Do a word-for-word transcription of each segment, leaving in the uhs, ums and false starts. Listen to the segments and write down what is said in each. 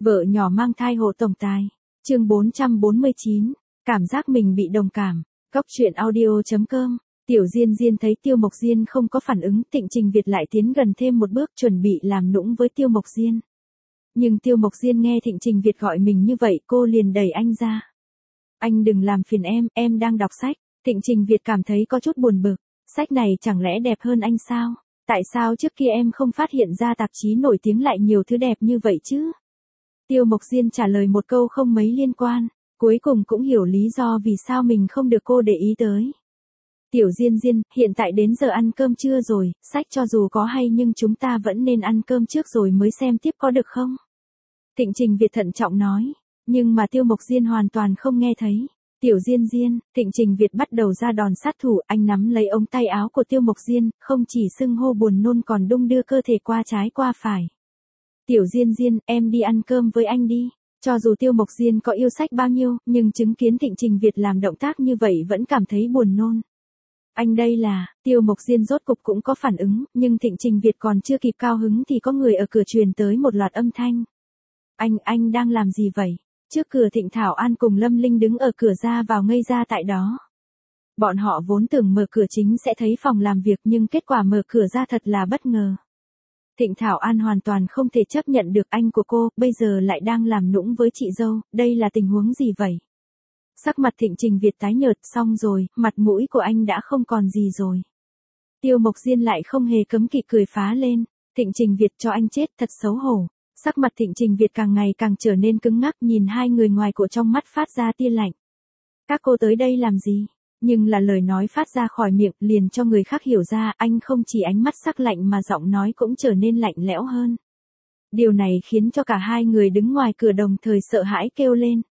Vợ nhỏ mang thai hộ tổng tài. Chương bốn trăm bốn mươi chín. Cảm giác mình bị đồng cảm. Góc truyện audio chấm com. Tiểu Diên Diên thấy Tiêu Mộc Diên không có phản ứng, Thịnh Trình Việt lại tiến gần thêm một bước chuẩn bị làm nũng với Tiêu Mộc Diên. Nhưng Tiêu Mộc Diên nghe Thịnh Trình Việt gọi mình như vậy, cô liền đẩy anh ra. Anh đừng làm phiền em, em đang đọc sách. Thịnh Trình Việt cảm thấy có chút buồn bực. Sách này chẳng lẽ đẹp hơn anh sao? Tại sao trước kia em không phát hiện ra tạp chí nổi tiếng lại nhiều thứ đẹp như vậy chứ? Tiêu Mộc Diên trả lời một câu không mấy liên quan, cuối cùng cũng hiểu lý do vì sao mình không được cô để ý tới. Tiểu Diên Diên, hiện tại đến giờ ăn cơm trưa rồi, sách cho dù có hay nhưng chúng ta vẫn nên ăn cơm trước rồi mới xem tiếp có được không? Thịnh Trình Việt thận trọng nói, nhưng mà Tiêu Mộc Diên hoàn toàn không nghe thấy. Tiểu Diên Diên, Thịnh Trình Việt bắt đầu ra đòn sát thủ, anh nắm lấy ống tay áo của Tiêu Mộc Diên, không chỉ sưng hô buồn nôn còn đung đưa cơ thể qua trái qua phải. Tiểu Diên Diên, em đi ăn cơm với anh đi. Cho dù Tiêu Mộc Diên có yêu sách bao nhiêu, nhưng chứng kiến Thịnh Trình Việt làm động tác như vậy vẫn cảm thấy buồn nôn. Anh đây là, Tiêu Mộc Diên rốt cục cũng có phản ứng, nhưng Thịnh Trình Việt còn chưa kịp cao hứng thì có người ở cửa truyền tới một loạt âm thanh. Anh, anh đang làm gì vậy? Trước cửa Thịnh Thảo An cùng Lâm Linh đứng ở cửa ra vào ngây ra tại đó. Bọn họ vốn tưởng mở cửa chính sẽ thấy phòng làm việc nhưng kết quả mở cửa ra thật là bất ngờ. Thịnh Thảo An hoàn toàn không thể chấp nhận được anh của cô, bây giờ lại đang làm nũng với chị dâu, đây là tình huống gì vậy? Sắc mặt Thịnh Trình Việt tái nhợt, xong rồi, mặt mũi của anh đã không còn gì rồi. Tiêu Mộc Diên lại không hề cấm kỵ cười phá lên, Thịnh Trình Việt cho anh chết, thật xấu hổ. Sắc mặt Thịnh Trình Việt càng ngày càng trở nên cứng ngắc, nhìn hai người ngoài của trong mắt phát ra tia lạnh. Các cô tới đây làm gì? Nhưng là lời nói phát ra khỏi miệng liền cho người khác hiểu ra, anh không chỉ ánh mắt sắc lạnh mà giọng nói cũng trở nên lạnh lẽo hơn. Điều này khiến cho cả hai người đứng ngoài cửa đồng thời sợ hãi kêu lên.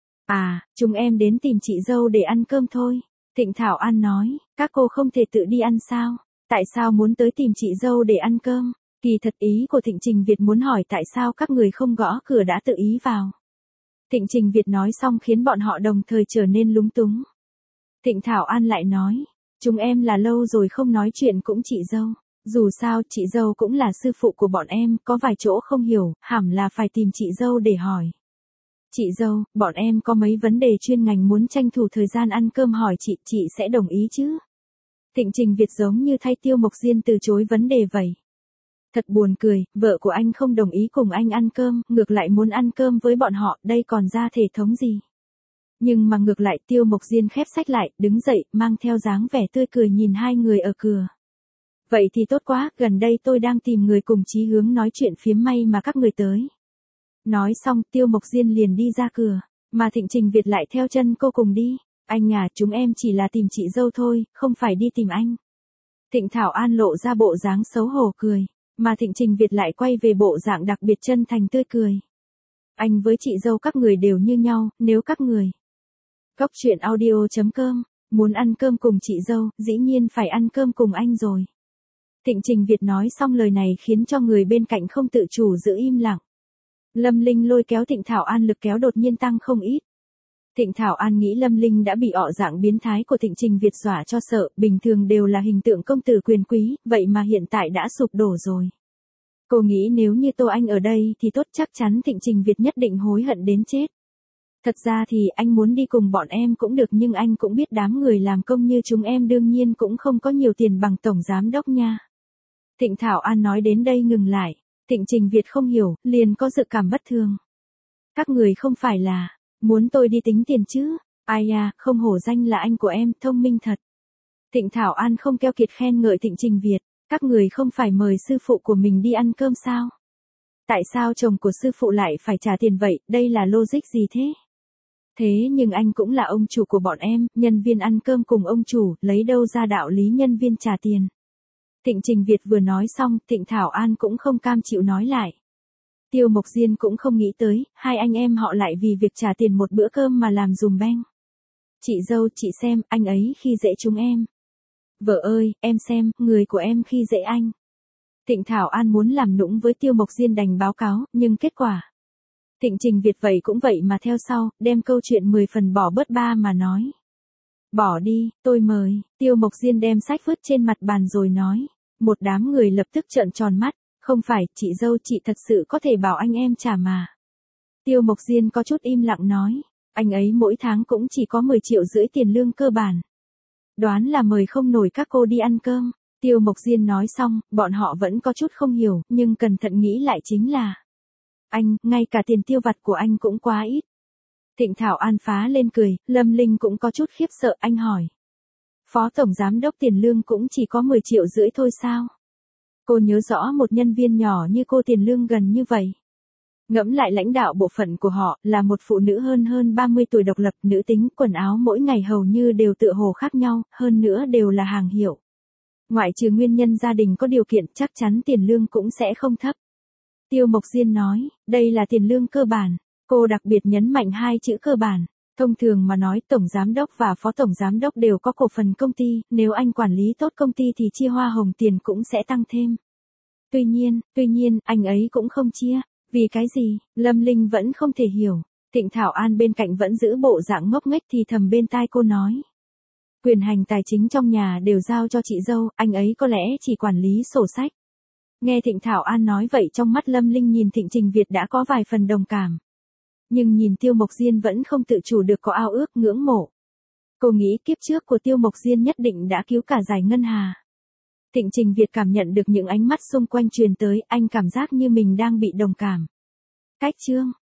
À, chúng em đến tìm chị dâu để ăn cơm thôi. Thịnh Thảo An nói, các cô không thể tự đi ăn sao? Tại sao muốn tới tìm chị dâu để ăn cơm? Kỳ thật ý của Thịnh Trình Việt muốn hỏi tại sao các người không gõ cửa đã tự ý vào. Thịnh Trình Việt nói xong khiến bọn họ đồng thời trở nên lúng túng. Thịnh Thảo An lại nói, chúng em là lâu rồi không nói chuyện cũng chị dâu. Dù sao chị dâu cũng là sư phụ của bọn em, có vài chỗ không hiểu, hẳn là phải tìm chị dâu để hỏi. Chị dâu, bọn em có mấy vấn đề chuyên ngành muốn tranh thủ thời gian ăn cơm hỏi chị, chị sẽ đồng ý chứ? Thịnh Trình Việt giống như thay Tiêu Mộc Diên từ chối vấn đề vậy. Thật buồn cười, vợ của anh không đồng ý cùng anh ăn cơm, ngược lại muốn ăn cơm với bọn họ, đây còn ra thể thống gì? Nhưng mà ngược lại Tiêu Mộc Diên khép sách lại, đứng dậy, mang theo dáng vẻ tươi cười nhìn hai người ở cửa. Vậy thì tốt quá, gần đây tôi đang tìm người cùng chí hướng nói chuyện phiếm, may mà các người tới. Nói xong Tiêu Mộc Diên liền đi ra cửa, mà Thịnh Trình Việt lại theo chân cô cùng đi. Anh à, chúng em chỉ là tìm chị dâu thôi, không phải đi tìm anh. Thịnh Thảo An lộ ra bộ dáng xấu hổ cười, mà Thịnh Trình Việt lại quay về bộ dạng đặc biệt chân thành tươi cười. Anh với chị dâu các người đều như nhau, nếu các người. Góc truyện audio chấm com, muốn ăn cơm cùng chị dâu, dĩ nhiên phải ăn cơm cùng anh rồi. Thịnh Trình Việt nói xong lời này khiến cho người bên cạnh không tự chủ giữ im lặng. Lâm Linh lôi kéo Thịnh Thảo An, lực kéo đột nhiên tăng không ít. Thịnh Thảo An nghĩ Lâm Linh đã bị ọ dạng biến thái của Thịnh Trình Việt dọa cho sợ, bình thường đều là hình tượng công tử quyền quý, vậy mà hiện tại đã sụp đổ rồi. Cô nghĩ nếu như Tô Anh ở đây thì tốt, chắc chắn Thịnh Trình Việt nhất định hối hận đến chết. Thật ra thì anh muốn đi cùng bọn em cũng được, nhưng anh cũng biết đám người làm công như chúng em đương nhiên cũng không có nhiều tiền bằng tổng giám đốc nha. Thịnh Thảo An nói đến đây ngừng lại, Thịnh Trình Việt không hiểu, liền có dự cảm bất thường. Các người không phải là muốn tôi đi tính tiền chứ? Ai à, không hổ danh là anh của em, thông minh thật. Thịnh Thảo An không keo kiệt khen ngợi Thịnh Trình Việt, các người không phải mời sư phụ của mình đi ăn cơm sao? Tại sao chồng của sư phụ lại phải trả tiền vậy, đây là logic gì thế? Thế nhưng anh cũng là ông chủ của bọn em, nhân viên ăn cơm cùng ông chủ, lấy đâu ra đạo lý nhân viên trả tiền? Thịnh Trình Việt vừa nói xong, Thịnh Thảo An cũng không cam chịu nói lại. Tiêu Mộc Diên cũng không nghĩ tới, hai anh em họ lại vì việc trả tiền một bữa cơm mà làm dùm beng. Chị dâu, chị xem, anh ấy khi dễ chúng em. Vợ ơi, em xem, người của em khi dễ anh. Thịnh Thảo An muốn làm nũng với Tiêu Mộc Diên đành báo cáo, nhưng kết quả. Thịnh Trình Việt vậy cũng vậy mà theo sau, đem câu chuyện mười phần bỏ bớt ba mà nói. Bỏ đi, tôi mời. Tiêu Mộc Diên đem sách vứt trên mặt bàn rồi nói. Một đám người lập tức trợn tròn mắt. Không phải, chị dâu, chị thật sự có thể bảo anh em trả mà. Tiêu Mộc Diên có chút im lặng nói, anh ấy mỗi tháng cũng chỉ có mười triệu rưỡi tiền lương cơ bản. Đoán là mời không nổi các cô đi ăn cơm. Tiêu Mộc Diên nói xong, bọn họ vẫn có chút không hiểu, nhưng cẩn thận nghĩ lại chính là, anh, ngay cả tiền tiêu vặt của anh cũng quá ít. Thịnh Thảo An phá lên cười, Lâm Linh cũng có chút khiếp sợ, anh hỏi. Phó Tổng Giám Đốc tiền lương cũng chỉ có mười triệu rưỡi thôi sao? Cô nhớ rõ một nhân viên nhỏ như cô tiền lương gần như vậy. Ngẫm lại lãnh đạo bộ phận của họ là một phụ nữ hơn hơn ba mươi tuổi độc lập, nữ tính, quần áo mỗi ngày hầu như đều tựa hồ khác nhau, hơn nữa đều là hàng hiệu. Ngoại trừ nguyên nhân gia đình có điều kiện, chắc chắn tiền lương cũng sẽ không thấp. Tiêu Mộc Diên nói, đây là tiền lương cơ bản. Cô đặc biệt nhấn mạnh hai chữ cơ bản. Thông thường mà nói, Tổng Giám Đốc và Phó Tổng Giám Đốc đều có cổ phần công ty, nếu anh quản lý tốt công ty thì chia hoa hồng tiền cũng sẽ tăng thêm. Tuy nhiên, tuy nhiên, anh ấy cũng không chia. Vì cái gì? Lâm Linh vẫn không thể hiểu. Thịnh Thảo An bên cạnh vẫn giữ bộ dạng ngốc nghếch thì thầm bên tai cô nói. Quyền hành tài chính trong nhà đều giao cho chị dâu, anh ấy có lẽ chỉ quản lý sổ sách. Nghe Thịnh Thảo An nói vậy, trong mắt Lâm Linh nhìn Thịnh Trình Việt đã có vài phần đồng cảm. Nhưng nhìn Tiêu Mộc Diên vẫn không tự chủ được có ao ước ngưỡng mộ. Cô nghĩ kiếp trước của Tiêu Mộc Diên nhất định đã cứu cả Giải Ngân Hà. Thịnh Trình Việt cảm nhận được những ánh mắt xung quanh truyền tới, anh cảm giác như mình đang bị đồng cảm. Cách chương